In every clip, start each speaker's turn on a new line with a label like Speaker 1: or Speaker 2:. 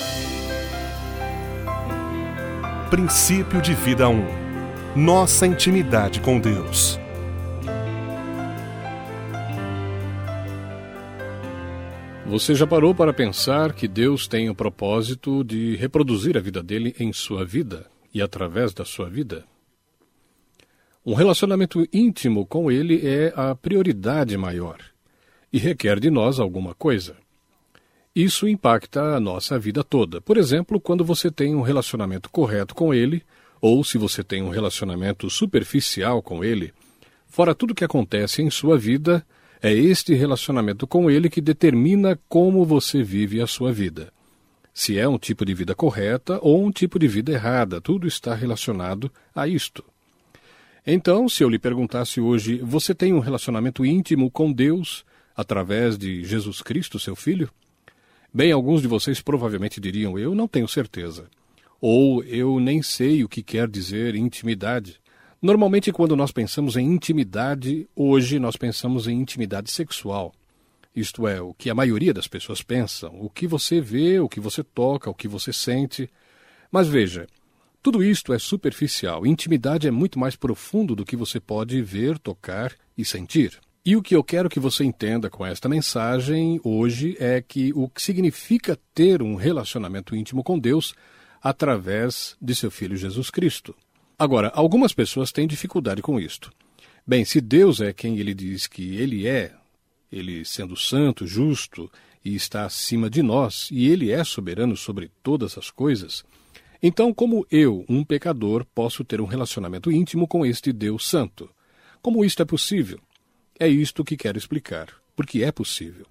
Speaker 1: Princípio de Vida 1. Nossa intimidade com Deus.
Speaker 2: Você já parou para pensar que Deus tem o propósito de reproduzir a vida dele em sua vida e através da sua vida? Um relacionamento íntimo com ele é a prioridade maior e requer de nós alguma coisa. Isso impacta a nossa vida toda. Por exemplo, quando você tem um relacionamento correto com ele, ou se você tem um relacionamento superficial com ele, fora tudo que acontece em sua vida, é este relacionamento com ele que determina como você vive a sua vida. Se é um tipo de vida correta ou um tipo de vida errada, tudo está relacionado a isto. Então, se eu lhe perguntasse hoje, você tem um relacionamento íntimo com Deus através de Jesus Cristo, seu Filho? Bem, alguns de vocês provavelmente diriam, eu não tenho certeza. Ou eu nem sei o que quer dizer intimidade. Normalmente, quando nós pensamos em intimidade, hoje nós pensamos em intimidade sexual. Isto é, o que a maioria das pessoas pensam, o que você vê, o que você toca, o que você sente. Mas veja, tudo isto é superficial. Intimidade é muito mais profundo do que você pode ver, tocar e sentir. E o que eu quero que você entenda com esta mensagem hoje é que o que significa ter um relacionamento íntimo com Deus através de seu Filho Jesus Cristo. Agora, algumas pessoas têm dificuldade com isto. Bem, se Deus é quem ele diz que ele é, ele sendo santo, justo e está acima de nós, e ele é soberano sobre todas as coisas, então como eu, um pecador, posso ter um relacionamento íntimo com este Deus santo? Como isto é possível? É isto que quero explicar, porque é possível.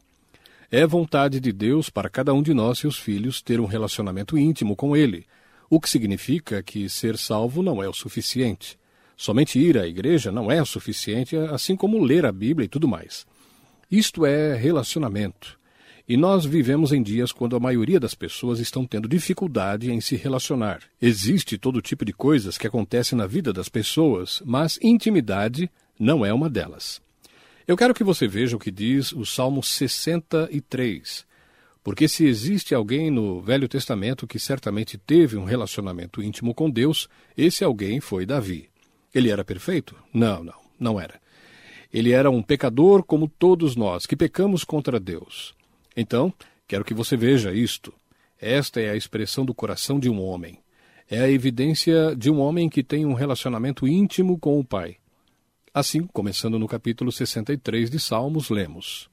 Speaker 2: É vontade de Deus para cada um de nós, seus filhos, ter um relacionamento íntimo com Ele, o que significa que ser salvo não é o suficiente. Somente ir à igreja não é o suficiente, assim como ler a Bíblia e tudo mais. Isto é relacionamento. E nós vivemos em dias quando a maioria das pessoas estão tendo dificuldade em se relacionar. Existe todo tipo de coisas que acontecem na vida das pessoas, mas intimidade não é uma delas. Eu quero que você veja o que diz o Salmo 63, porque se existe alguém no Velho Testamento que certamente teve um relacionamento íntimo com Deus, esse alguém foi Davi. Ele era perfeito? Não era. Ele era um pecador como todos nós, que pecamos contra Deus. Então, quero que você veja isto. Esta é a expressão do coração de um homem. É a evidência de um homem que tem um relacionamento íntimo com o Pai. Assim, começando no capítulo 63 de Salmos, lemos: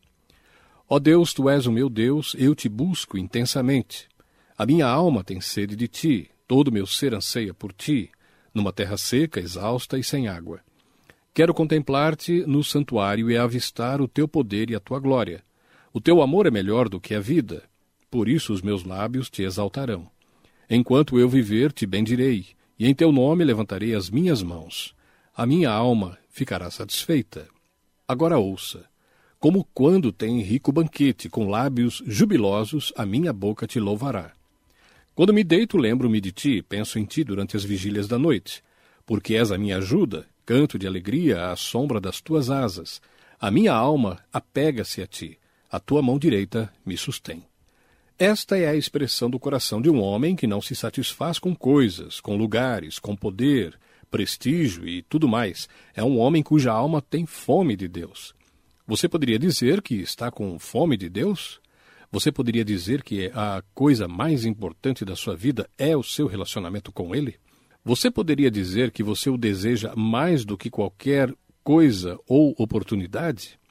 Speaker 2: Ó Deus, tu és o meu Deus, eu te busco intensamente. A minha alma tem sede de ti, todo o meu ser anseia por ti, numa terra seca, exausta e sem água. Quero contemplar-te no santuário e avistar o teu poder e a tua glória. O teu amor é melhor do que a vida, por isso os meus lábios te exaltarão. Enquanto eu viver, te bendirei, e em teu nome levantarei as minhas mãos. A minha alma ficará satisfeita. Agora ouça. Como quando tem rico banquete, com lábios jubilosos, a minha boca te louvará. Quando me deito, lembro-me de ti, penso em ti durante as vigílias da noite. Porque és a minha ajuda, canto de alegria à sombra das tuas asas. A minha alma apega-se a ti, a tua mão direita me sustém. Esta é a expressão do coração de um homem que não se satisfaz com coisas, com lugares, com poder, prestígio e tudo mais. É um homem cuja alma tem fome de Deus. Você poderia dizer que está com fome de Deus? Você poderia dizer que a coisa mais importante da sua vida é o seu relacionamento com Ele? Você poderia dizer que você o deseja mais do que qualquer coisa ou oportunidade?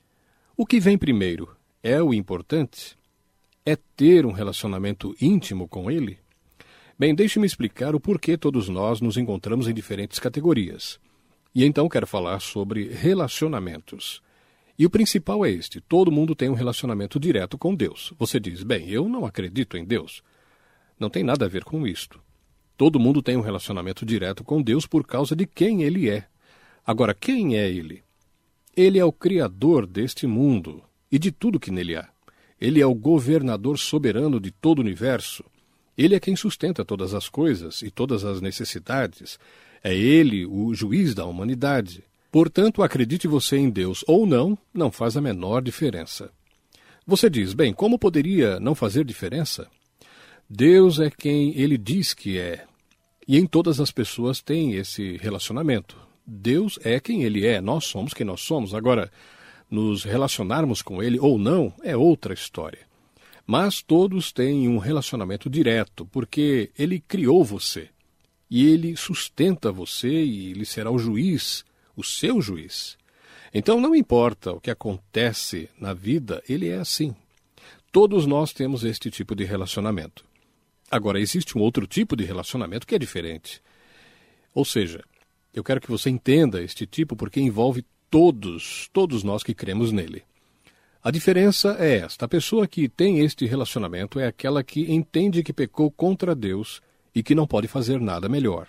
Speaker 2: O que vem primeiro? É o importante? É ter um relacionamento íntimo com Ele? Bem, deixe-me explicar o porquê todos nós nos encontramos em diferentes categorias. E então quero falar sobre relacionamentos. E o principal é este: todo mundo tem um relacionamento direto com Deus. Você diz, bem, eu não acredito em Deus. Não tem nada a ver com isto. Todo mundo tem um relacionamento direto com Deus por causa de quem Ele é. Agora, quem é Ele? Ele é o Criador deste mundo e de tudo que nele há. Ele é o governador soberano de todo o universo. Ele é quem sustenta todas as coisas e todas as necessidades. É Ele o juiz da humanidade. Portanto, acredite você em Deus ou não, não faz a menor diferença. Você diz, bem, como poderia não fazer diferença? Deus é quem Ele diz que é. E em todas as pessoas tem esse relacionamento. Deus é quem Ele é, nós somos quem nós somos. Agora, nos relacionarmos com Ele ou não é outra história. Mas todos têm um relacionamento direto, porque Ele criou você. E Ele sustenta você e Ele será o juiz, o seu juiz. Então não importa o que acontece na vida, Ele é assim. Todos nós temos este tipo de relacionamento. Agora, existe um outro tipo de relacionamento que é diferente. Ou seja, eu quero que você entenda este tipo porque envolve todos nós que cremos nele. A diferença é esta: a pessoa que tem este relacionamento é aquela que entende que pecou contra Deus e que não pode fazer nada melhor.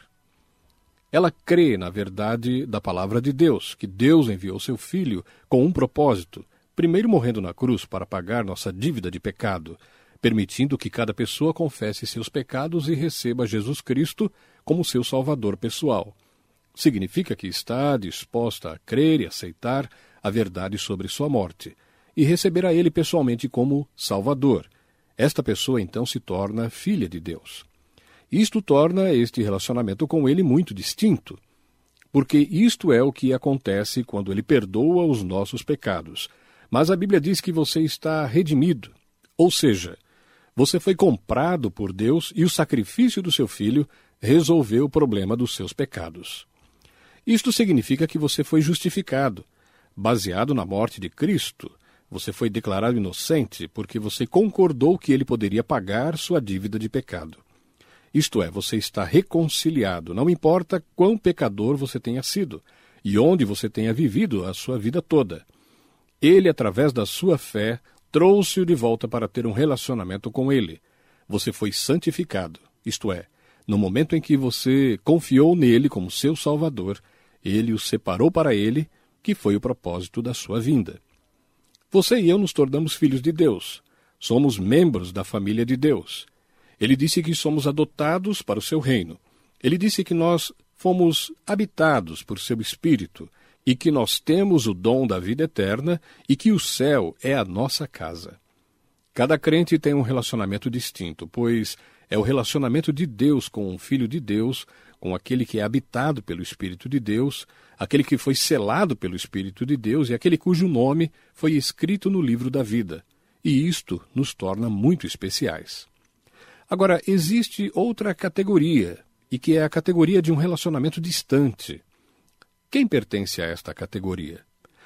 Speaker 2: Ela crê na verdade da palavra de Deus, que Deus enviou seu Filho com um propósito, primeiro morrendo na cruz para pagar nossa dívida de pecado, permitindo que cada pessoa confesse seus pecados e receba Jesus Cristo como seu Salvador pessoal. Significa que está disposta a crer e aceitar a verdade sobre sua morte e receber a Ele pessoalmente como Salvador. Esta pessoa então se torna filha de Deus. Isto torna este relacionamento com Ele muito distinto, porque isto é o que acontece quando Ele perdoa os nossos pecados. Mas a Bíblia diz que você está redimido, ou seja, você foi comprado por Deus e o sacrifício do seu Filho resolveu o problema dos seus pecados. Isto significa que você foi justificado, baseado na morte de Cristo. Você foi declarado inocente porque você concordou que Ele poderia pagar sua dívida de pecado. Isto é, você está reconciliado, não importa quão pecador você tenha sido e onde você tenha vivido a sua vida toda. Ele, através da sua fé, trouxe-o de volta para ter um relacionamento com Ele. Você foi santificado, isto é, no momento em que você confiou nele como seu Salvador, Ele o separou para Ele, que foi o propósito da sua vinda. Você e eu nos tornamos filhos de Deus. Somos membros da família de Deus. Ele disse que somos adotados para o seu reino. Ele disse que nós fomos habitados por seu Espírito e que nós temos o dom da vida eterna e que o céu é a nossa casa. Cada crente tem um relacionamento distinto, pois é o relacionamento de Deus com o Filho de Deus, com aquele que é habitado pelo Espírito de Deus, aquele que foi selado pelo Espírito de Deus e aquele cujo nome foi escrito no livro da vida. E isto nos torna muito especiais. Agora, existe outra categoria, e que é a categoria de um relacionamento distante. Quem pertence a esta categoria?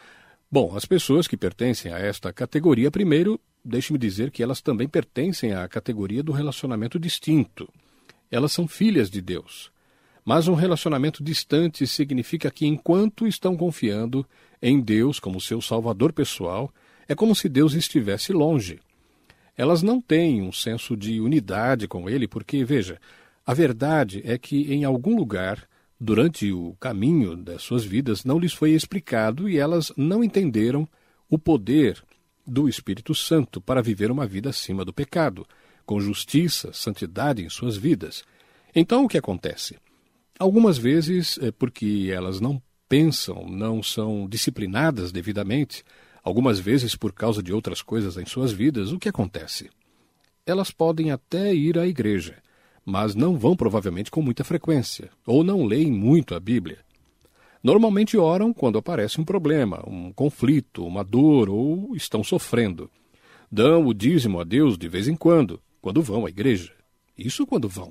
Speaker 2: Bom, as pessoas que pertencem a esta categoria, primeiro, deixe-me dizer que elas também pertencem à categoria do relacionamento distinto. Elas são filhas de Deus. Mas um relacionamento distante significa que enquanto estão confiando em Deus como seu Salvador pessoal, é como se Deus estivesse longe. Elas não têm um senso de unidade com Ele, porque, veja, a verdade é que em algum lugar, durante o caminho das suas vidas, não lhes foi explicado e elas não entenderam o poder do Espírito Santo para viver uma vida acima do pecado, com justiça, santidade em suas vidas. Então, o que acontece? Algumas vezes, porque elas não pensam, não são disciplinadas devidamente, algumas vezes por causa de outras coisas em suas vidas, o que acontece? Elas podem até ir à igreja, mas não vão provavelmente com muita frequência, ou não leem muito a Bíblia. Normalmente oram quando aparece um problema, um conflito, uma dor, ou estão sofrendo. Dão o dízimo a Deus de vez em quando vão à igreja. Isso quando vão.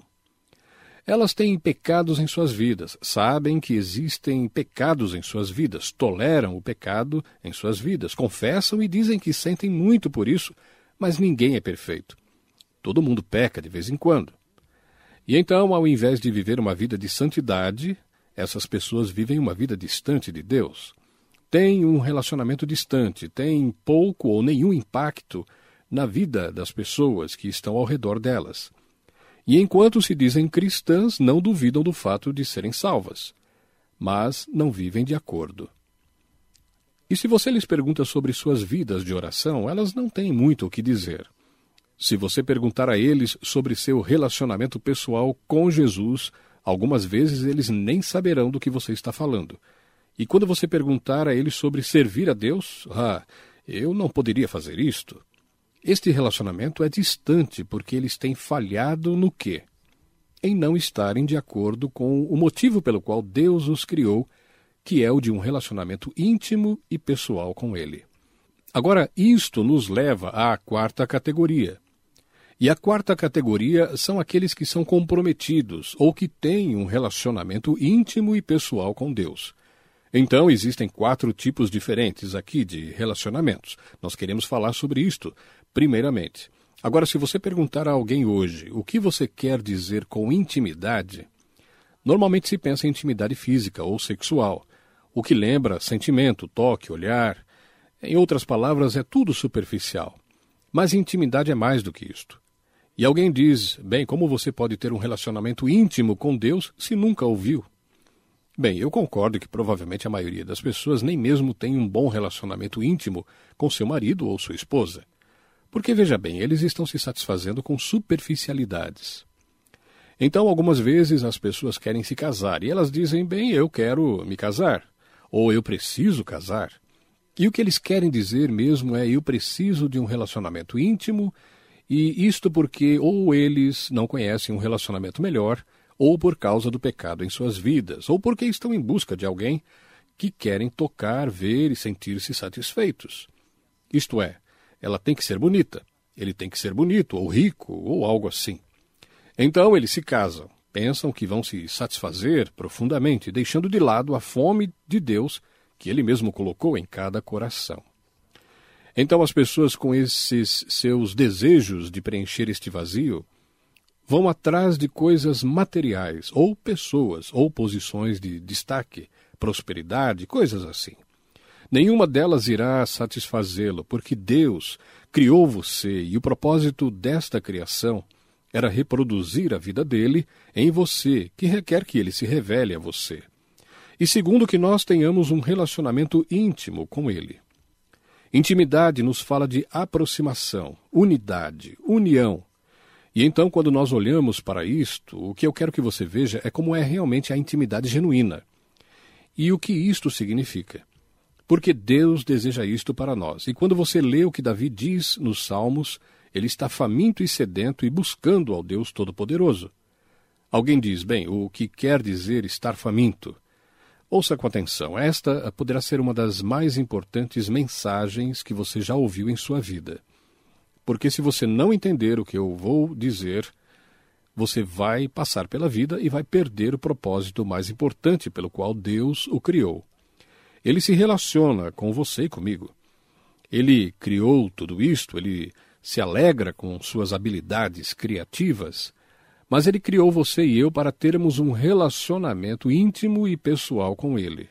Speaker 2: Elas têm pecados em suas vidas, sabem que existem pecados em suas vidas, toleram o pecado em suas vidas, confessam e dizem que sentem muito por isso, mas ninguém é perfeito. Todo mundo peca de vez em quando. E então, ao invés de viver uma vida de santidade, essas pessoas vivem uma vida distante de Deus. Têm um relacionamento distante, têm pouco ou nenhum impacto na vida das pessoas que estão ao redor delas. E enquanto se dizem cristãs, não duvidam do fato de serem salvas, mas não vivem de acordo. E se você lhes pergunta sobre suas vidas de oração, elas não têm muito o que dizer. Se você perguntar a eles sobre seu relacionamento pessoal com Jesus, algumas vezes eles nem saberão do que você está falando. E quando você perguntar a eles sobre servir a Deus, eu não poderia fazer isto. Este relacionamento é distante porque eles têm falhado no quê? Em não estarem de acordo com o motivo pelo qual Deus os criou, que é o de um relacionamento íntimo e pessoal com Ele. Agora, isto nos leva à quarta categoria. E a quarta categoria são aqueles que são comprometidos ou que têm um relacionamento íntimo e pessoal com Deus. Então, existem 4 tipos diferentes aqui de relacionamentos. Nós queremos falar sobre isto, primeiramente. Agora, se você perguntar a alguém hoje o que você quer dizer com intimidade, normalmente se pensa em intimidade física ou sexual, o que lembra sentimento, toque, olhar. Em outras palavras, é tudo superficial. Mas intimidade é mais do que isto. E alguém diz, bem, como você pode ter um relacionamento íntimo com Deus se nunca ouviu? Bem, eu concordo que provavelmente a maioria das pessoas nem mesmo tem um bom relacionamento íntimo com seu marido ou sua esposa. Porque, veja bem, eles estão se satisfazendo com superficialidades. Então, algumas vezes as pessoas querem se casar e elas dizem, bem, eu quero me casar, ou eu preciso casar. E o que eles querem dizer mesmo é, eu preciso de um relacionamento íntimo, e isto porque ou eles não conhecem um relacionamento melhor, ou por causa do pecado em suas vidas, ou porque estão em busca de alguém que querem tocar, ver e sentir-se satisfeitos. Isto é, ela tem que ser bonita, ele tem que ser bonito, ou rico, ou algo assim. Então eles se casam, pensam que vão se satisfazer profundamente, deixando de lado a fome de Deus que Ele mesmo colocou em cada coração. Então as pessoas com esses seus desejos de preencher este vazio vão atrás de coisas materiais, ou pessoas, ou posições de destaque, prosperidade, coisas assim. Nenhuma delas irá satisfazê-lo, porque Deus criou você e o propósito desta criação era reproduzir a vida dele em você, que requer que ele se revele a você. E segundo, que nós tenhamos um relacionamento íntimo com ele. Intimidade nos fala de aproximação, unidade, união. E então, quando nós olhamos para isto, o que eu quero que você veja é como é realmente a intimidade genuína. E o que isto significa? Porque Deus deseja isto para nós. E quando você lê o que Davi diz nos Salmos, ele está faminto e sedento e buscando ao Deus Todo-Poderoso. Alguém diz, bem, o que quer dizer estar faminto? Ouça com atenção, esta poderá ser uma das mais importantes mensagens que você já ouviu em sua vida. Porque se você não entender o que eu vou dizer, você vai passar pela vida e vai perder o propósito mais importante pelo qual Deus o criou. Ele se relaciona com você e comigo. Ele criou tudo isto, ele se alegra com suas habilidades criativas, mas ele criou você e eu para termos um relacionamento íntimo e pessoal com ele.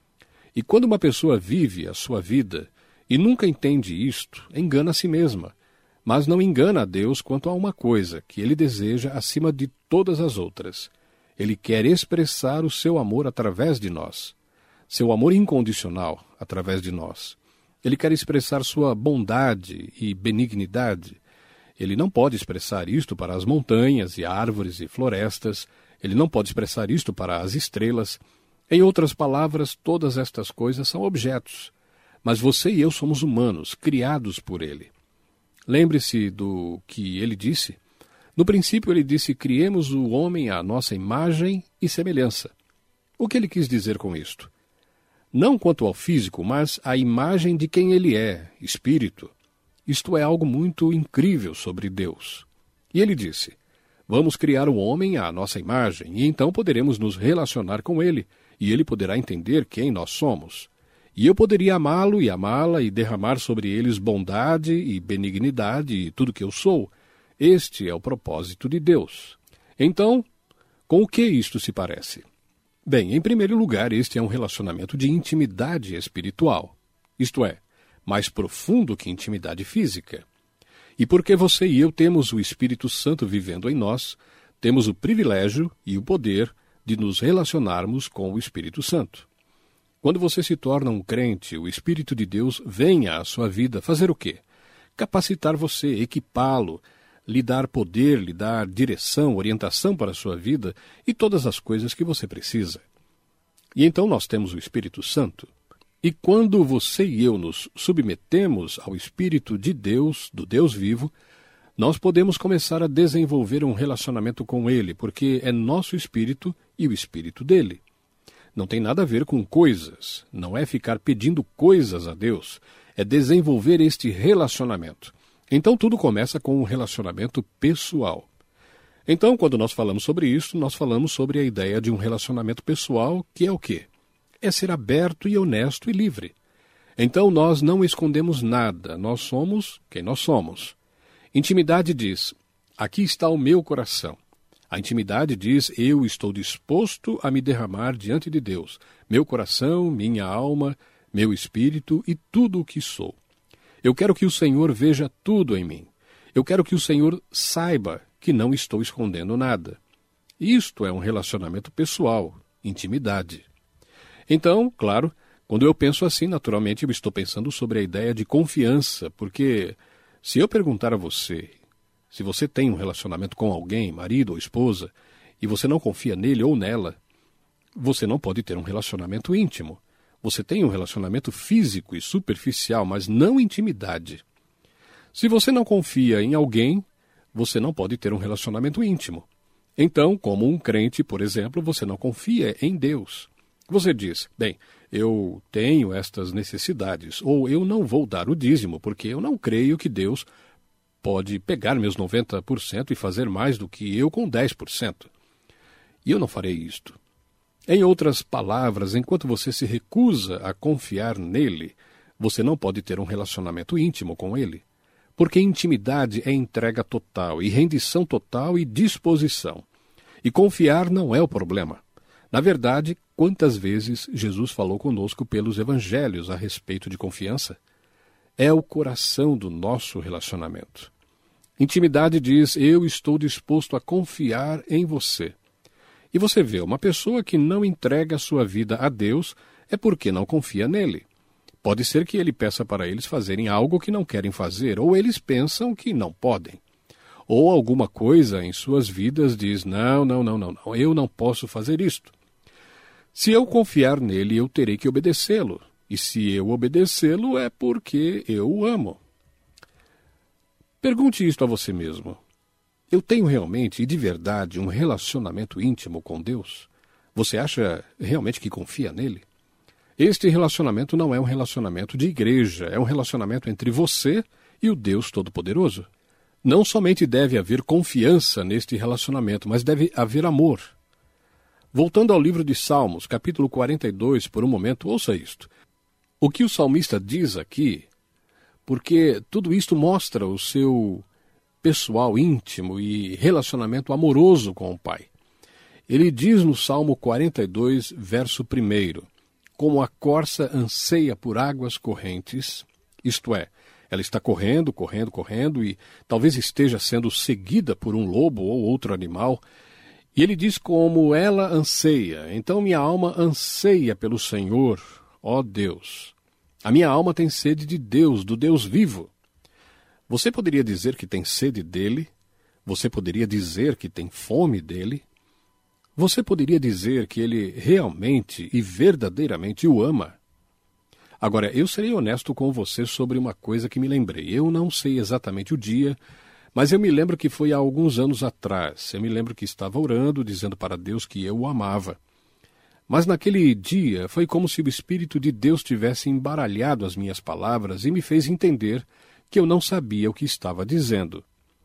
Speaker 2: E quando uma pessoa vive a sua vida e nunca entende isto, engana a si mesma, mas não engana a Deus quanto a uma coisa que ele deseja acima de todas as outras. Ele quer expressar o seu amor através de nós, seu amor incondicional através de nós. Ele quer expressar sua bondade e benignidade. Ele não pode expressar isto para as montanhas e árvores e florestas. Ele não pode expressar isto para as estrelas. Em outras palavras, todas estas coisas são objetos. Mas você e eu somos humanos, criados por ele. Lembre-se do que ele disse. No princípio ele disse, criemos o homem à nossa imagem e semelhança. O que ele quis dizer com isto? Não quanto ao físico, mas à imagem de quem ele é, espírito. Isto é algo muito incrível sobre Deus. E ele disse, vamos criar o homem à nossa imagem, e então poderemos nos relacionar com ele, e ele poderá entender quem nós somos. E eu poderia amá-lo e amá-la e derramar sobre eles bondade e benignidade e tudo que eu sou. Este é o propósito de Deus. Então, com o que isto se parece? Bem, em primeiro lugar, este é um relacionamento de intimidade espiritual. Isto é, mais profundo que intimidade física. E porque você e eu temos o Espírito Santo vivendo em nós, temos o privilégio e o poder de nos relacionarmos com o Espírito Santo. Quando você se torna um crente, o Espírito de Deus vem à sua vida fazer o quê? Capacitar você, equipá-lo, lhe dar poder, lhe dar direção, orientação para a sua vida e todas as coisas que você precisa. E então nós temos o Espírito Santo. E quando você e eu nos submetemos ao Espírito de Deus, do Deus vivo, nós podemos começar a desenvolver um relacionamento com Ele, porque é nosso Espírito e o Espírito dele. Não tem nada a ver com coisas, não é ficar pedindo coisas a Deus, é desenvolver este relacionamento. Então tudo começa com um relacionamento pessoal. Então, quando nós falamos sobre isso, nós falamos sobre a ideia de um relacionamento pessoal, que é o quê? É ser aberto e honesto e livre. Então nós não escondemos nada, nós somos quem nós somos. Intimidade diz, aqui está o meu coração. A intimidade diz, eu estou disposto a me derramar diante de Deus, meu coração, minha alma, meu espírito e tudo o que sou. Eu quero que o Senhor veja tudo em mim. Eu quero que o Senhor saiba que não estou escondendo nada. Isto é um relacionamento pessoal, intimidade. Então, claro, quando eu penso assim, naturalmente eu estou pensando sobre a ideia de confiança, porque se eu perguntar a você, se você tem um relacionamento com alguém, marido ou esposa, e você não confia nele ou nela, você não pode ter um relacionamento íntimo. Você tem um relacionamento físico e superficial, mas não intimidade. Se você não confia em alguém, você não pode ter um relacionamento íntimo. Então, como um crente, por exemplo, você não confia em Deus. Você diz, bem, eu tenho estas necessidades, ou eu não vou dar o dízimo, porque eu não creio que Deus pode pegar meus 90% e fazer mais do que eu com 10%. E eu não farei isto. Em outras palavras, enquanto você se recusa a confiar nele, você não pode ter um relacionamento íntimo com ele. Porque intimidade é entrega total, e rendição total e disposição. E confiar não é o problema. Na verdade, quantas vezes Jesus falou conosco pelos evangelhos a respeito de confiança? É o coração do nosso relacionamento. Intimidade diz, eu estou disposto a confiar em você. E você vê, uma pessoa que não entrega a sua vida a Deus é porque não confia nele. Pode ser que ele peça para eles fazerem algo que não querem fazer, ou eles pensam que não podem. Ou alguma coisa em suas vidas diz, não, eu não posso fazer isto. Se eu confiar nele, eu terei que obedecê-lo. E se eu obedecê-lo, é porque eu o amo. Pergunte isto a você mesmo. Eu tenho realmente e de verdade um relacionamento íntimo com Deus? Você acha realmente que confia nele? Este relacionamento não é um relacionamento de igreja, é um relacionamento entre você e o Deus Todo-Poderoso. Não somente deve haver confiança neste relacionamento, mas deve haver amor. Voltando ao livro de Salmos, capítulo 42, por um momento, ouça isto. O que o salmista diz aqui, porque tudo isto mostra o seu pessoal íntimo e relacionamento amoroso com o Pai. Ele diz no Salmo 42, verso 1, como a corça anseia por águas correntes, isto é, ela está correndo e talvez esteja sendo seguida por um lobo ou outro animal, e ele diz como ela anseia. Então minha alma anseia pelo Senhor, ó Deus. A minha alma tem sede de Deus, do Deus vivo. Você poderia dizer que tem sede dele? Você poderia dizer que tem fome dele? Você poderia dizer que ele realmente e verdadeiramente o ama? Agora, eu serei honesto com você sobre uma coisa que me lembrei. Eu não sei exatamente o dia, mas eu me lembro que foi há alguns anos atrás. Eu me lembro que estava orando, dizendo para Deus que eu o amava. Mas naquele dia foi como se o Espírito de Deus tivesse embaralhado as minhas palavras e me fez entender que eu não sabia o que estava dizendo.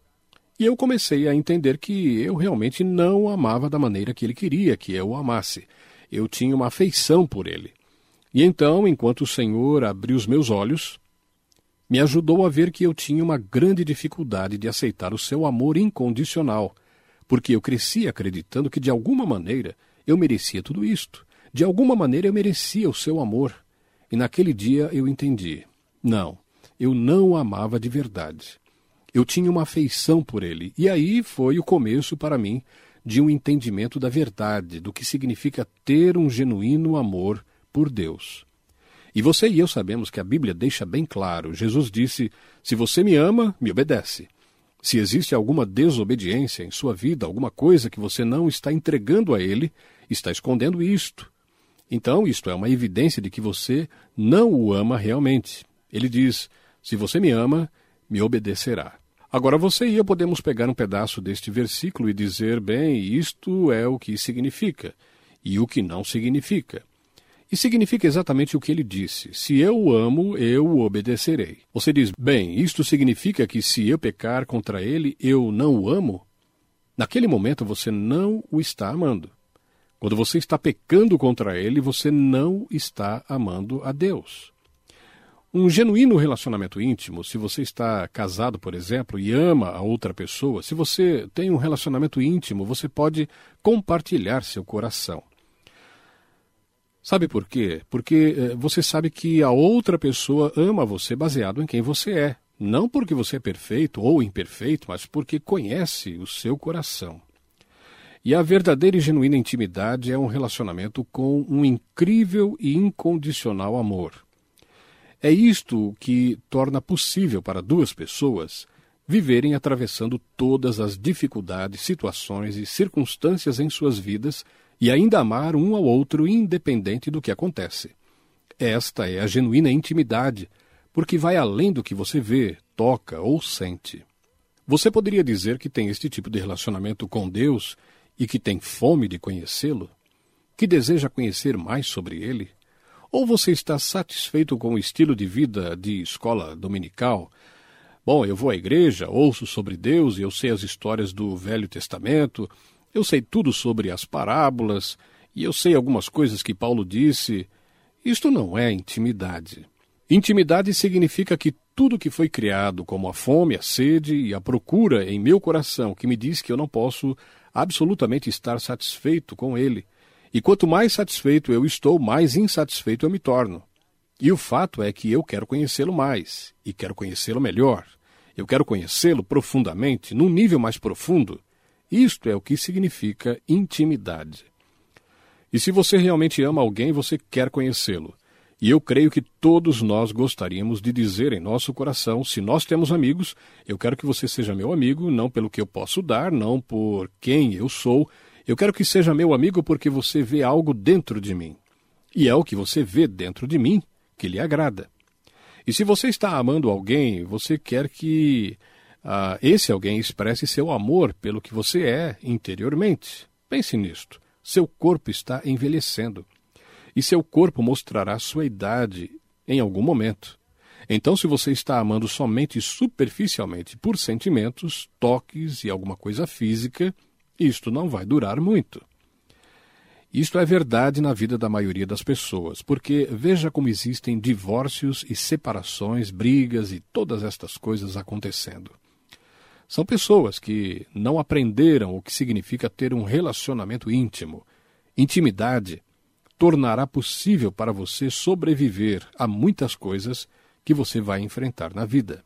Speaker 2: E eu comecei a entender que eu realmente não o amava da maneira que ele queria que eu o amasse. Eu tinha uma afeição por ele. E então, enquanto o Senhor abriu os meus olhos, me ajudou a ver que eu tinha uma grande dificuldade de aceitar o seu amor incondicional, porque eu cresci acreditando que de alguma maneira eu merecia tudo isto. De alguma maneira eu merecia o seu amor. E naquele dia eu entendi. Não, eu não o amava de verdade. Eu tinha uma afeição por ele. E aí foi o começo para mim de um entendimento da verdade, do que significa ter um genuíno amor por Deus. E você e eu sabemos que a Bíblia deixa bem claro. Jesus disse, se você me ama, me obedece. Se existe alguma desobediência em sua vida, alguma coisa que você não está entregando a ele, está escondendo isto. Então, isto é uma evidência de que você não o ama realmente. Ele diz, se você me ama, me obedecerá. Agora, você e eu podemos pegar um pedaço deste versículo e dizer, bem, isto é o que significa, e o que não significa. E significa exatamente o que ele disse, se eu o amo, eu o obedecerei. Você diz, bem, isto significa que se eu pecar contra ele, eu não o amo? Naquele momento, você não o está amando. Quando você está pecando contra ele, você não está amando a Deus. Um genuíno relacionamento íntimo, se você está casado, por exemplo, e ama a outra pessoa, se você tem um relacionamento íntimo, você pode compartilhar seu coração. Sabe por quê? Porque você sabe que a outra pessoa ama você baseado em quem você é. Não porque você é perfeito ou imperfeito, mas porque conhece o seu coração. E a verdadeira e genuína intimidade é um relacionamento com um incrível e incondicional amor. É isto que torna possível para duas pessoas viverem atravessando todas as dificuldades, situações e circunstâncias em suas vidas e ainda amar um ao outro independente do que acontece. Esta é a genuína intimidade, porque vai além do que você vê, toca ou sente. Você poderia dizer que tem este tipo de relacionamento com Deus e que tem fome de conhecê-lo? Que deseja conhecer mais sobre ele? Ou você está satisfeito com o estilo de vida de escola dominical? Bom, eu vou à igreja, ouço sobre Deus e eu sei as histórias do Velho Testamento, eu sei tudo sobre as parábolas e eu sei algumas coisas que Paulo disse. Isto não é intimidade. Intimidade significa que tudo que foi criado, como a fome, a sede e a procura em meu coração, que me diz que eu não posso absolutamente estar satisfeito com ele. E quanto mais satisfeito eu estou, mais insatisfeito eu me torno. E o fato é que eu quero conhecê-lo mais, e quero conhecê-lo melhor. Eu quero conhecê-lo profundamente, num nível mais profundo. Isto é o que significa intimidade. E se você realmente ama alguém, você quer conhecê-lo. E eu creio que todos nós gostaríamos de dizer em nosso coração, se nós temos amigos, eu quero que você seja meu amigo, não pelo que eu posso dar, não por quem eu sou. Eu quero que seja meu amigo porque você vê algo dentro de mim. E é o que você vê dentro de mim que lhe agrada. E se você está amando alguém, você quer que esse alguém expresse seu amor pelo que você é interiormente. Pense nisto. Seu corpo está envelhecendo. E seu corpo mostrará sua idade em algum momento. Então, se você está amando somente superficialmente por sentimentos, toques e alguma coisa física, isto não vai durar muito. Isto é verdade na vida da maioria das pessoas, porque veja como existem divórcios e separações, brigas e todas estas coisas acontecendo. São pessoas que não aprenderam o que significa ter um relacionamento íntimo. Intimidade tornará possível para você sobreviver a muitas coisas que você vai enfrentar na vida.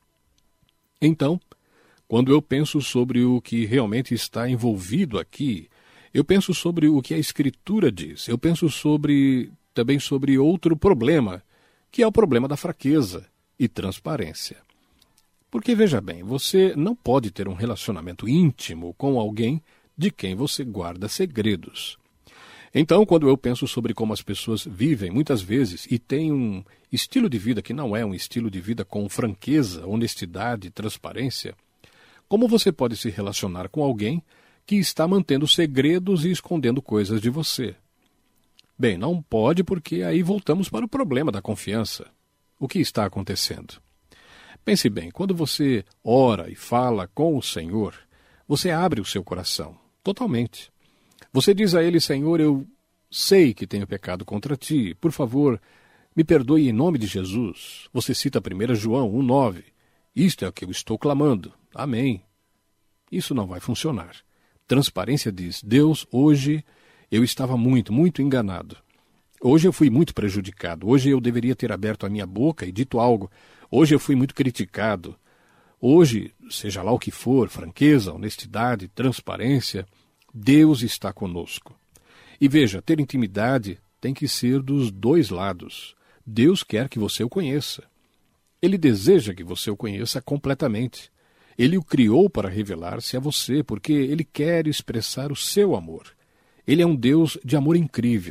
Speaker 2: Então, quando eu penso sobre o que realmente está envolvido aqui, eu penso sobre o que a Escritura diz, eu penso também sobre outro problema, que é o problema da fraqueza e transparência. Porque, veja bem, você não pode ter um relacionamento íntimo com alguém de quem você guarda segredos. Então, quando eu penso sobre como as pessoas vivem, muitas vezes, e têm um estilo de vida que não é um estilo de vida com franqueza, honestidade e transparência, como você pode se relacionar com alguém que está mantendo segredos e escondendo coisas de você? Bem, não pode, porque aí voltamos para o problema da confiança. O que está acontecendo? Pense bem, quando você ora e fala com o Senhor, você abre o seu coração, totalmente. Você diz a Ele, Senhor, eu sei que tenho pecado contra Ti, por favor, me perdoe em nome de Jesus. Você cita 1 João 1,9. Isto é o que eu estou clamando. Amém. Isso não vai funcionar. Transparência diz, Deus, hoje eu estava muito enganado. Hoje eu fui muito prejudicado. Hoje eu deveria ter aberto a minha boca e dito algo. Hoje eu fui muito criticado. Hoje, seja lá o que for, franqueza, honestidade, transparência, Deus está conosco. E veja, ter intimidade tem que ser dos dois lados. Deus quer que você o conheça. Ele deseja que você o conheça completamente. Ele o criou para revelar-se a você, porque Ele quer expressar o seu amor. Ele é um Deus de amor incrível.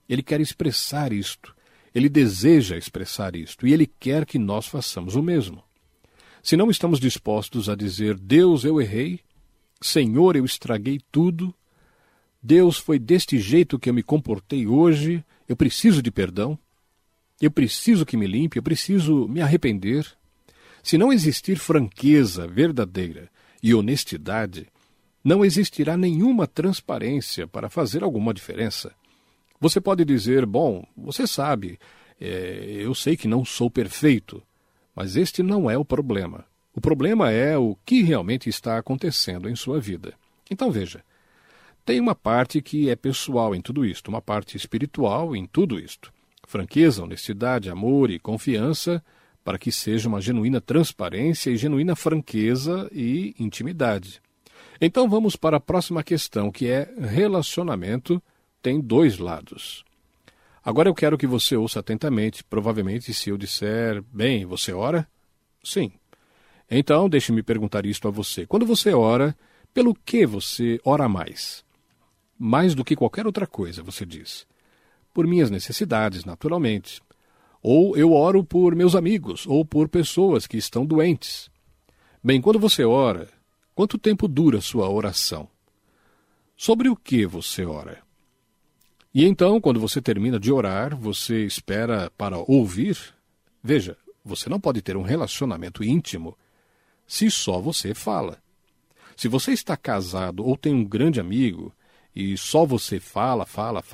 Speaker 2: Ele quer expressar isto. Ele deseja expressar isto. E Ele quer que nós façamos o mesmo. Se não estamos dispostos a dizer, Deus, eu errei, Senhor, eu estraguei tudo, Deus, foi deste jeito que eu me comportei hoje, eu preciso de perdão, eu preciso que me limpe, eu preciso me arrepender. Se não existir franqueza verdadeira e honestidade, não existirá nenhuma transparência para fazer alguma diferença. Você pode dizer, bom, você sabe, eu sei que não sou perfeito, mas este não é o problema. O problema é o que realmente está acontecendo em sua vida. Então veja, tem uma parte que é pessoal em tudo isto, uma parte espiritual em tudo isto. Franqueza, honestidade, amor e confiança, para que seja uma genuína transparência e genuína franqueza e intimidade. Então vamos para a próxima questão, que é relacionamento tem dois lados. Agora eu quero que você ouça atentamente. Provavelmente se eu disser, bem, você ora? Sim. Então deixe-me perguntar isto a você. Quando você ora, pelo que você ora mais? Mais do que qualquer outra coisa, você diz. Por minhas necessidades, naturalmente. Ou eu oro por meus amigos, ou por pessoas que estão doentes. Bem, quando você ora, quanto tempo dura sua oração? Sobre o que você ora? E então, quando você termina de orar, você espera para ouvir? Veja, você não pode ter um relacionamento íntimo se só você fala. Se você está casado ou tem um grande amigo e só você fala,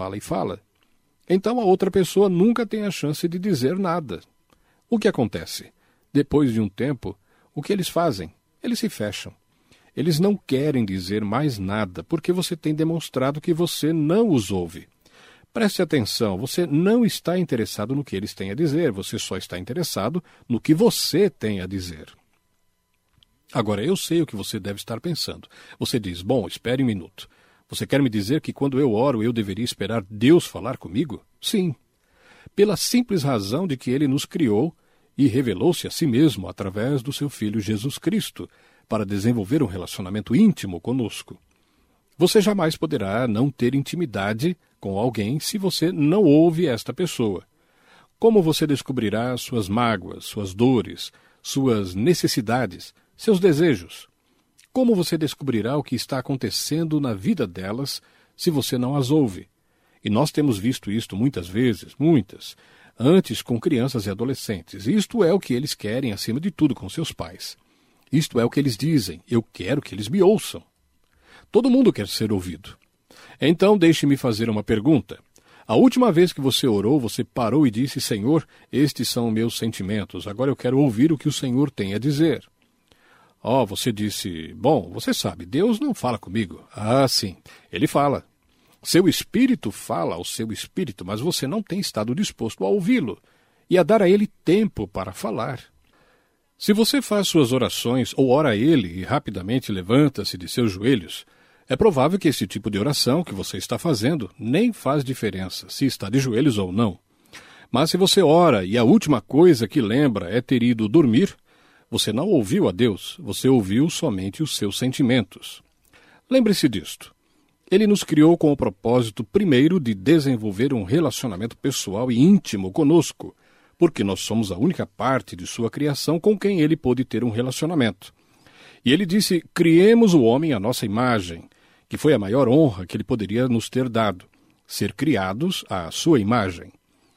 Speaker 2: então a outra pessoa nunca tem a chance de dizer nada. O que acontece? Depois de um tempo, o que eles fazem? Eles se fecham. Eles não querem dizer mais nada, porque você tem demonstrado que você não os ouve. Preste atenção, você não está interessado no que eles têm a dizer, você só está interessado no que você tem a dizer. Agora, eu sei o que você deve estar pensando. Você diz, bom, espere um minuto. Você quer me dizer que quando eu oro, eu deveria esperar Deus falar comigo? Sim. Pela simples razão de que Ele nos criou e revelou-se a si mesmo através do seu Filho Jesus Cristo, para desenvolver um relacionamento íntimo conosco. Você jamais poderá não ter intimidade com alguém se você não ouve esta pessoa. Como você descobrirá suas mágoas, suas dores, suas necessidades, seus desejos? Como você descobrirá o que está acontecendo na vida delas se você não as ouve? E nós temos visto isto muitas vezes, antes com crianças e adolescentes. Isto é o que eles querem acima de tudo com seus pais. Isto é o que eles dizem, eu quero que eles me ouçam. Todo mundo quer ser ouvido. Então deixe-me fazer uma pergunta. A última vez que você orou, você parou e disse, Senhor, estes são meus sentimentos, agora eu quero ouvir o que o Senhor tem a dizer. Você disse, bom, você sabe, Deus não fala comigo. Ah, sim, Ele fala. Seu espírito fala ao seu espírito, mas você não tem estado disposto a ouvi-lo e a dar a Ele tempo para falar. Se você faz suas orações ou ora a Ele e rapidamente levanta-se de seus joelhos, é provável que esse tipo de oração que você está fazendo nem faz diferença se está de joelhos ou não. Mas se você ora e a última coisa que lembra é ter ido dormir, você não ouviu a Deus, você ouviu somente os seus sentimentos. Lembre-se disto. Ele nos criou com o propósito, primeiro, de desenvolver um relacionamento pessoal e íntimo conosco, porque nós somos a única parte de sua criação com quem ele pôde ter um relacionamento. E ele disse, criemos o homem à nossa imagem, que foi a maior honra que ele poderia nos ter dado, ser criados à sua imagem.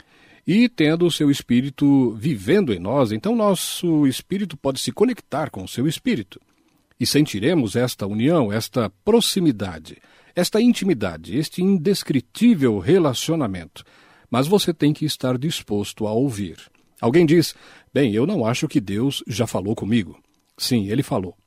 Speaker 2: E tendo o seu espírito vivendo em nós, então nosso espírito pode se conectar com o seu espírito. E sentiremos esta união, esta proximidade, esta intimidade, este indescritível relacionamento. Mas você tem que estar disposto a ouvir. Alguém diz, bem, eu não acho que Deus já falou comigo. Sim, Ele falou.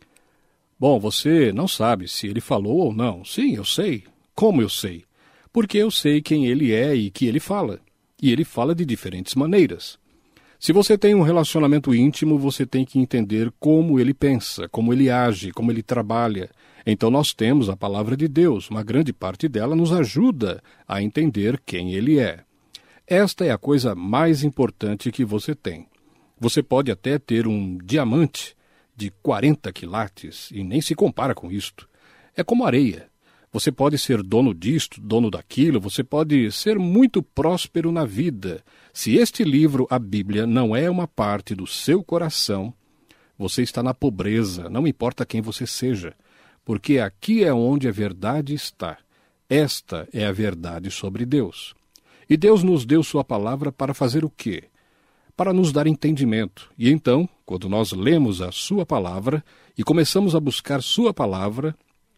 Speaker 2: Bom, você não sabe se Ele falou ou não. Sim, eu sei. Como eu sei? Porque eu sei quem Ele é e que Ele fala. E Ele fala de diferentes maneiras. Se você tem um relacionamento íntimo, você tem que entender como Ele pensa, como Ele age, como Ele trabalha. Então nós temos a palavra de Deus, uma grande parte dela nos ajuda a entender quem Ele é. Esta é a coisa mais importante que você tem. Você pode até ter um diamante de 40 quilates e nem se compara com isto. É como areia. Você pode ser dono disto, dono daquilo, você pode ser muito próspero na vida. Se este livro, a Bíblia, não é uma parte do seu coração, você está na pobreza, não importa quem você seja, porque aqui é onde a verdade está. Esta é a verdade sobre Deus. E Deus nos deu sua palavra para fazer o quê? Para nos dar entendimento. E então, quando nós lemos a sua palavra e começamos a buscar sua palavra,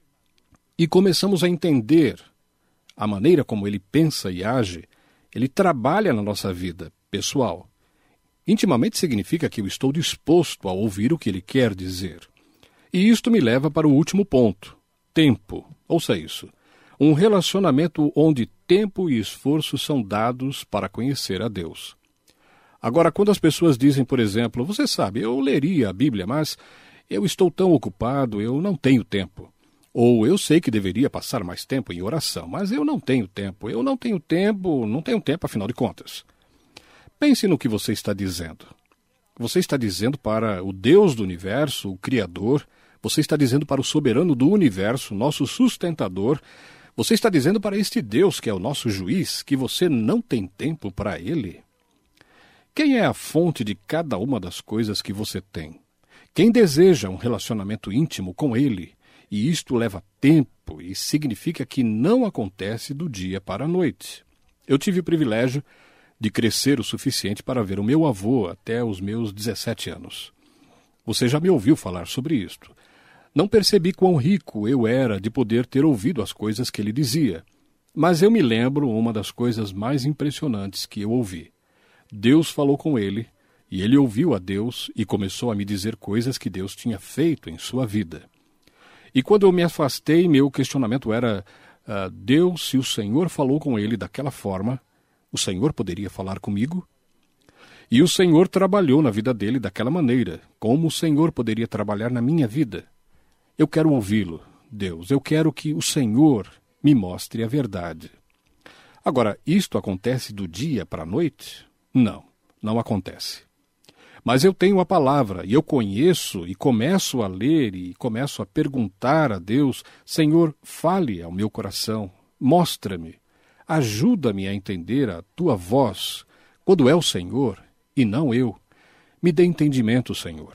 Speaker 2: e começamos a entender a maneira como ele pensa e age, ele trabalha na nossa vida pessoal. Intimamente significa que eu estou disposto a ouvir o que ele quer dizer. E isto me leva para o último ponto: tempo. Ouça isso. Um relacionamento onde tempo e esforço são dados para conhecer a Deus. Agora, quando as pessoas dizem, por exemplo, você sabe, eu leria a Bíblia, mas eu estou tão ocupado, eu não tenho tempo. Ou eu sei que deveria passar mais tempo em oração, mas eu não tenho tempo, não tenho tempo afinal de contas. Pense no que você está dizendo. Você está dizendo para o Deus do universo, o Criador, você está dizendo para o soberano do universo, nosso sustentador, você está dizendo para este Deus que é o nosso juiz, que você não tem tempo para ele? Quem é a fonte de cada uma das coisas que você tem? Quem deseja um relacionamento íntimo com ele? E isto leva tempo e significa que não acontece do dia para a noite. Eu tive o privilégio de crescer o suficiente para ver o meu avô até os meus 17 anos. Você já me ouviu falar sobre isto. Não percebi quão rico eu era de poder ter ouvido as coisas que ele dizia. Mas eu me lembro uma das coisas mais impressionantes que eu ouvi. Deus falou com ele, e ele ouviu a Deus e começou a me dizer coisas que Deus tinha feito em sua vida. E quando eu me afastei, meu questionamento era, Deus, se o Senhor falou com ele daquela forma, o Senhor poderia falar comigo? E o Senhor trabalhou na vida dele daquela maneira. Como o Senhor poderia trabalhar na minha vida? Eu quero ouvi-lo, Deus. Eu quero que o Senhor me mostre a verdade. Agora, isto acontece do dia para a noite? Não, não acontece. Mas eu tenho a palavra, e eu conheço, e começo a ler, e começo a perguntar a Deus, Senhor, fale ao meu coração, mostra-me, ajuda-me a entender a tua voz, quando é o Senhor, e não eu. Me dê entendimento, Senhor.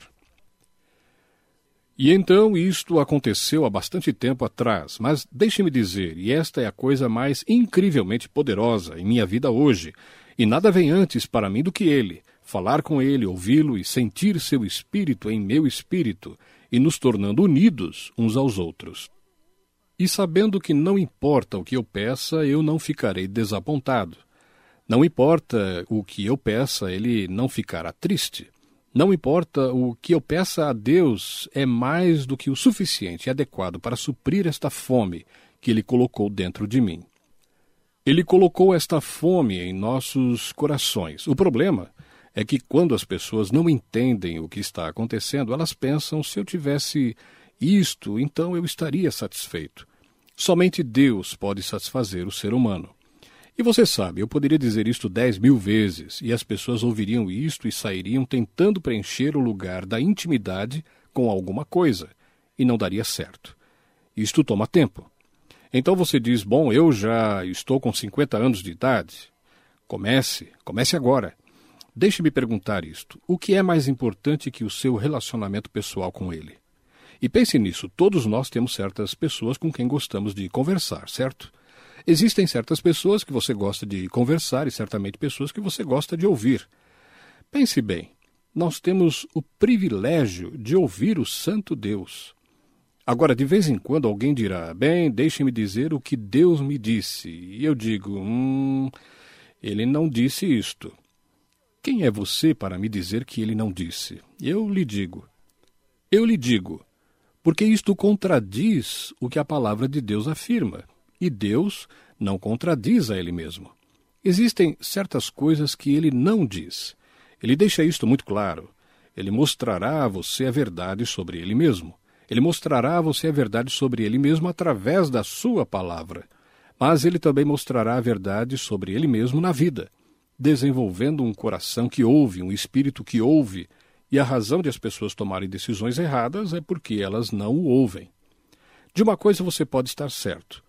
Speaker 2: E então isto aconteceu há bastante tempo atrás, mas deixe-me dizer, e esta é a coisa mais incrivelmente poderosa em minha vida hoje, e nada vem antes para mim do que ele, falar com ele, ouvi-lo e sentir seu espírito em meu espírito, e nos tornando unidos uns aos outros. E sabendo que não importa o que eu peça, eu não ficarei desapontado. Não importa o que eu peça, ele não ficará triste. Não importa o que eu peça a Deus, é mais do que o suficiente e adequado para suprir esta fome que ele colocou dentro de mim. Ele colocou esta fome em nossos corações. O problema é que quando as pessoas não entendem o que está acontecendo, elas pensam, se eu tivesse isto, então eu estaria satisfeito. Somente Deus pode satisfazer o ser humano. E você sabe, eu poderia dizer isto 10.000 vezes, e as pessoas ouviriam isto e sairiam tentando preencher o lugar da intimidade com alguma coisa, e não daria certo. Isto toma tempo. Então você diz, bom, eu já estou com 50 anos de idade. Comece agora. Deixe-me perguntar isto. O que é mais importante que o seu relacionamento pessoal com ele? E pense nisso, todos nós temos certas pessoas com quem gostamos de conversar, certo? Existem certas pessoas que você gosta de conversar e certamente pessoas que você gosta de ouvir. Pense bem, nós temos o privilégio de ouvir o Santo Deus. Agora, de vez em quando alguém dirá, bem, deixe-me dizer o que Deus me disse. E eu digo, ele não disse isto. Quem é você para me dizer que ele não disse? Eu lhe digo, porque isto contradiz o que a palavra de Deus afirma. E Deus não contradiz a ele mesmo. Existem certas coisas que ele não diz. Ele deixa isto muito claro. Ele mostrará a você a verdade sobre ele mesmo. Ele mostrará a você a verdade sobre ele mesmo através da sua palavra. Mas ele também mostrará a verdade sobre ele mesmo na vida, desenvolvendo um coração que ouve, um espírito que ouve. E a razão de as pessoas tomarem decisões erradas é porque elas não o ouvem. De uma coisa você pode estar certo.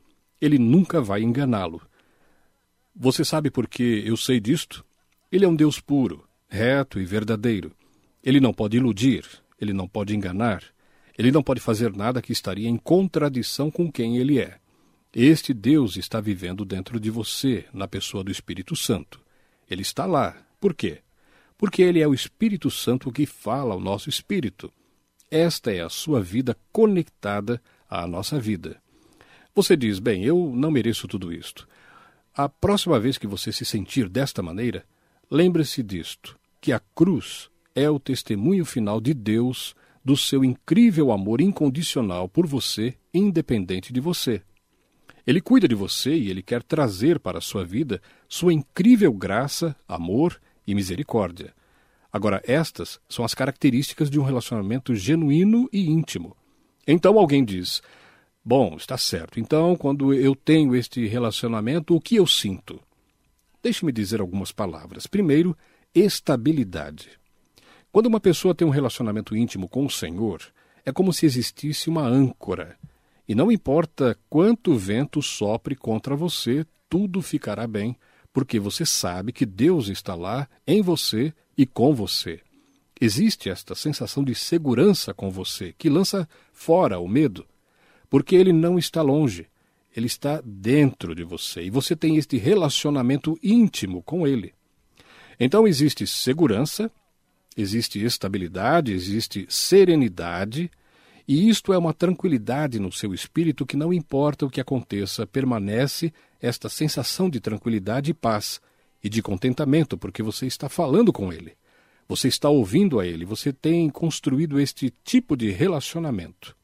Speaker 2: ele nunca vai enganá-lo. Você sabe por que eu sei disto? Ele é um Deus puro, reto e verdadeiro. Ele não pode iludir, ele não pode enganar, ele não pode fazer nada que estaria em contradição com quem ele é. Este Deus está vivendo dentro de você, na pessoa do Espírito Santo. Ele está lá. Por quê? Porque ele é o Espírito Santo que fala ao nosso espírito. Esta é a sua vida conectada à nossa vida. Você diz, bem, eu não mereço tudo isto. A próxima vez que você se sentir desta maneira, lembre-se disto, que a cruz é o testemunho final de Deus do seu incrível amor incondicional por você, independente de você. Ele cuida de você e ele quer trazer para a sua vida sua incrível graça, amor e misericórdia. Agora, estas são as características de um relacionamento genuíno e íntimo. Então alguém diz, bom, está certo, então quando eu tenho este relacionamento, o que eu sinto? Deixe-me dizer algumas palavras. Primeiro, estabilidade. Quando uma pessoa tem um relacionamento íntimo com o Senhor, é como se existisse uma âncora. E não importa quanto vento sopre contra você, tudo ficará bem, porque você sabe que Deus está lá, em você e com você. Existe esta sensação de segurança com você, que lança fora o medo, porque ele não está longe, ele está dentro de você, e você tem este relacionamento íntimo com ele. Então existe segurança, existe estabilidade, existe serenidade, e isto é uma tranquilidade no seu espírito que não importa o que aconteça, permanece esta sensação de tranquilidade e paz, e de contentamento, porque você está falando com ele, você está ouvindo a ele, você tem construído este tipo de relacionamento.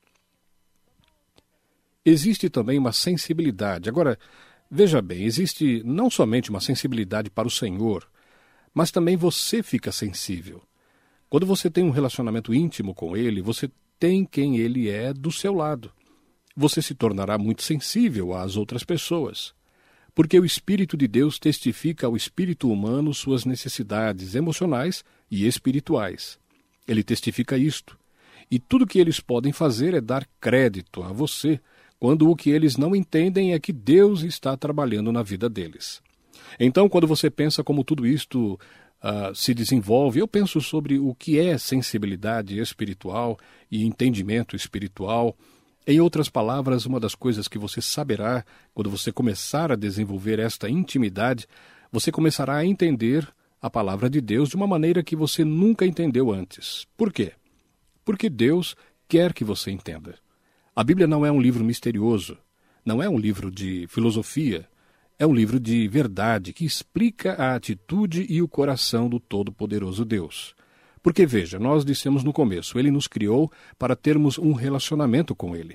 Speaker 2: Existe também uma sensibilidade. Agora, veja bem, existe não somente uma sensibilidade para o Senhor, mas também você fica sensível. Quando você tem um relacionamento íntimo com ele, você tem quem ele é do seu lado. Você se tornará muito sensível às outras pessoas, porque o Espírito de Deus testifica ao espírito humano suas necessidades emocionais e espirituais. Ele testifica isto, e tudo que eles podem fazer é dar crédito a você, quando o que eles não entendem é que Deus está trabalhando na vida deles. Então, quando você pensa como tudo isto se desenvolve, eu penso sobre o que é sensibilidade espiritual e entendimento espiritual. Em outras palavras, uma das coisas que você saberá quando você começar a desenvolver esta intimidade, você começará a entender a palavra de Deus de uma maneira que você nunca entendeu antes. Por quê? Porque Deus quer que você entenda. A Bíblia não é um livro misterioso, não é um livro de filosofia, é um livro de verdade que explica a atitude e o coração do Todo-Poderoso Deus. Porque, veja, nós dissemos no começo, ele nos criou para termos um relacionamento com ele,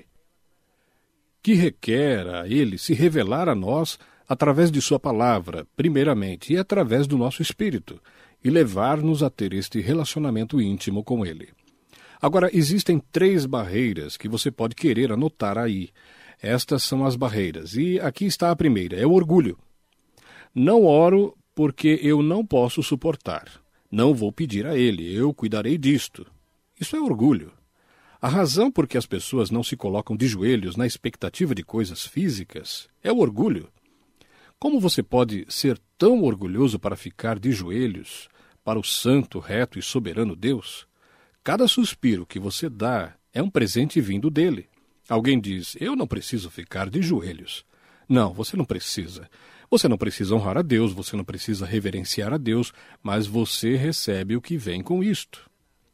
Speaker 2: que requer a ele se revelar a nós através de sua palavra, primeiramente, e através do nosso espírito, e levar-nos a ter este relacionamento íntimo com ele. Agora, existem 3 barreiras que você pode querer anotar aí. Estas são as barreiras, e aqui está a primeira, é o orgulho. Não oro porque eu não posso suportar. Não vou pedir a ele, eu cuidarei disto. Isso é orgulho. A razão por que as pessoas não se colocam de joelhos na expectativa de coisas físicas é o orgulho. Como você pode ser tão orgulhoso para ficar de joelhos para o santo, reto e soberano Deus? Cada suspiro que você dá é um presente vindo dele. Alguém diz, eu não preciso ficar de joelhos. Não, você não precisa. Você não precisa honrar a Deus, você não precisa reverenciar a Deus, mas você recebe o que vem com isto.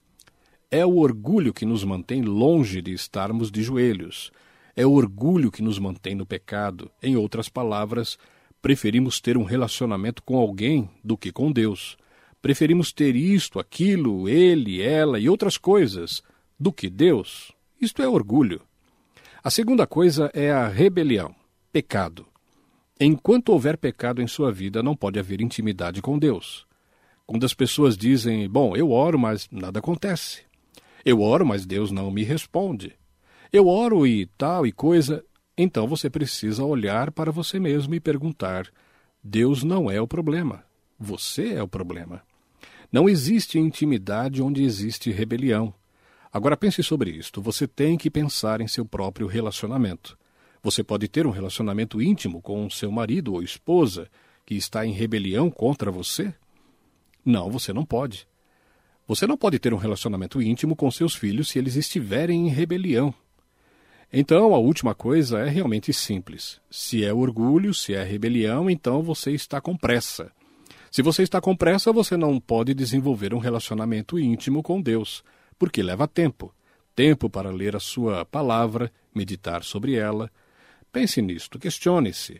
Speaker 2: É o orgulho que nos mantém longe de estarmos de joelhos. É o orgulho que nos mantém no pecado. Em outras palavras, preferimos ter um relacionamento com alguém do que com Deus. Preferimos ter isto, aquilo, ele, ela e outras coisas do que Deus. Isto é orgulho. A segunda coisa é a rebelião, pecado. Enquanto houver pecado em sua vida, não pode haver intimidade com Deus. Quando as pessoas dizem, bom, eu oro, mas nada acontece. Eu oro, mas Deus não me responde. Eu oro e tal e coisa. Então você precisa olhar para você mesmo e perguntar, Deus não é o problema, você é o problema. Não existe intimidade onde existe rebelião. Agora pense sobre isto, você tem que pensar em seu próprio relacionamento. Você pode ter um relacionamento íntimo com seu marido ou esposa que está em rebelião contra você? Não, você não pode. Você não pode ter um relacionamento íntimo com seus filhos se eles estiverem em rebelião. Então, a última coisa é realmente simples. Se é orgulho, se é rebelião, então você está com pressa. Se você está com pressa, você não pode desenvolver um relacionamento íntimo com Deus, porque leva tempo. Tempo para ler a sua palavra, meditar sobre ela. Pense nisto, questione-se.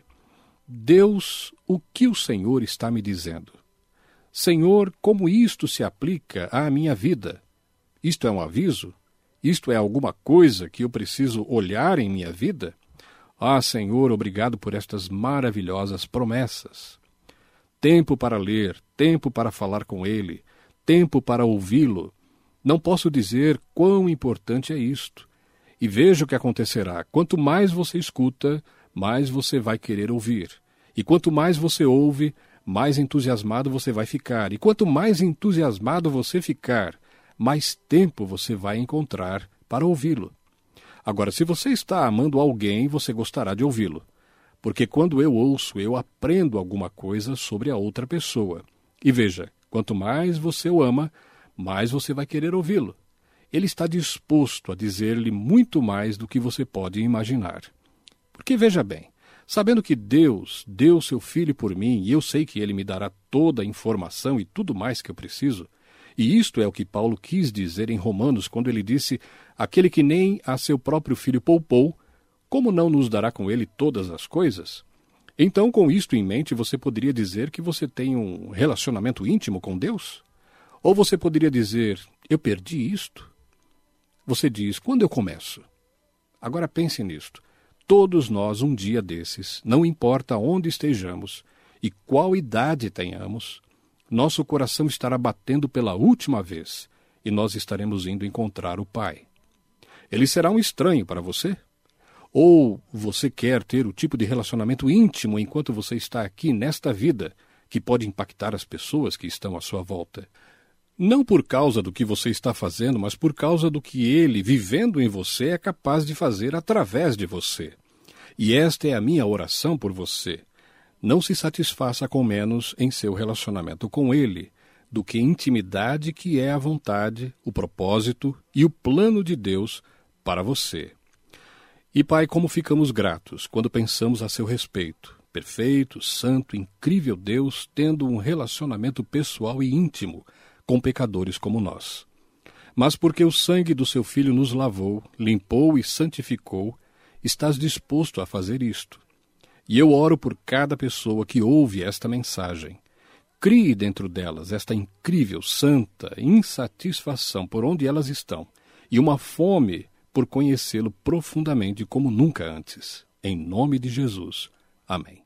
Speaker 2: Deus, o que o Senhor está me dizendo? Senhor, como isto se aplica à minha vida? Isto é um aviso? Isto é alguma coisa que eu preciso olhar em minha vida? Ah, Senhor, obrigado por estas maravilhosas promessas. Tempo para ler, tempo para falar com Ele, tempo para ouvi-lo. Não posso dizer quão importante é isto. E veja o que acontecerá. Quanto mais você escuta, mais você vai querer ouvir. E quanto mais você ouve, mais entusiasmado você vai ficar. E quanto mais entusiasmado você ficar, mais tempo você vai encontrar para ouvi-lo. Agora, se você está amando alguém, você gostará de ouvi-lo. Porque quando eu ouço, eu aprendo alguma coisa sobre a outra pessoa. E veja, quanto mais você o ama, mais você vai querer ouvi-lo. Ele está disposto a dizer-lhe muito mais do que você pode imaginar. Porque veja bem, sabendo que Deus deu seu Filho por mim, e eu sei que Ele me dará toda a informação e tudo mais que eu preciso, e isto é o que Paulo quis dizer em Romanos, quando ele disse, aquele que nem a seu próprio Filho poupou, como não nos dará com ele todas as coisas? Então, com isto em mente, você poderia dizer que você tem um relacionamento íntimo com Deus? Ou você poderia dizer, eu perdi isto? Você diz, quando eu começo? Agora pense nisto. Todos nós, um dia desses, não importa onde estejamos e qual idade tenhamos, nosso coração estará batendo pela última vez e nós estaremos indo encontrar o Pai. Ele será um estranho para você? Ou você quer ter o tipo de relacionamento íntimo enquanto você está aqui nesta vida, que pode impactar as pessoas que estão à sua volta? Não por causa do que você está fazendo, mas por causa do que Ele, vivendo em você, é capaz de fazer através de você. E esta é a minha oração por você. Não se satisfaça com menos em seu relacionamento com Ele, do que intimidade que é a vontade, o propósito e o plano de Deus para você. E, Pai, como ficamos gratos quando pensamos a seu respeito. Perfeito, santo, incrível Deus, tendo um relacionamento pessoal e íntimo com pecadores como nós. Mas porque o sangue do seu Filho nos lavou, limpou e santificou, estás disposto a fazer isto. E eu oro por cada pessoa que ouve esta mensagem. Crie dentro delas esta incrível, santa insatisfação por onde elas estão e uma fome por conhecê-lo profundamente como nunca antes. Em nome de Jesus. Amém.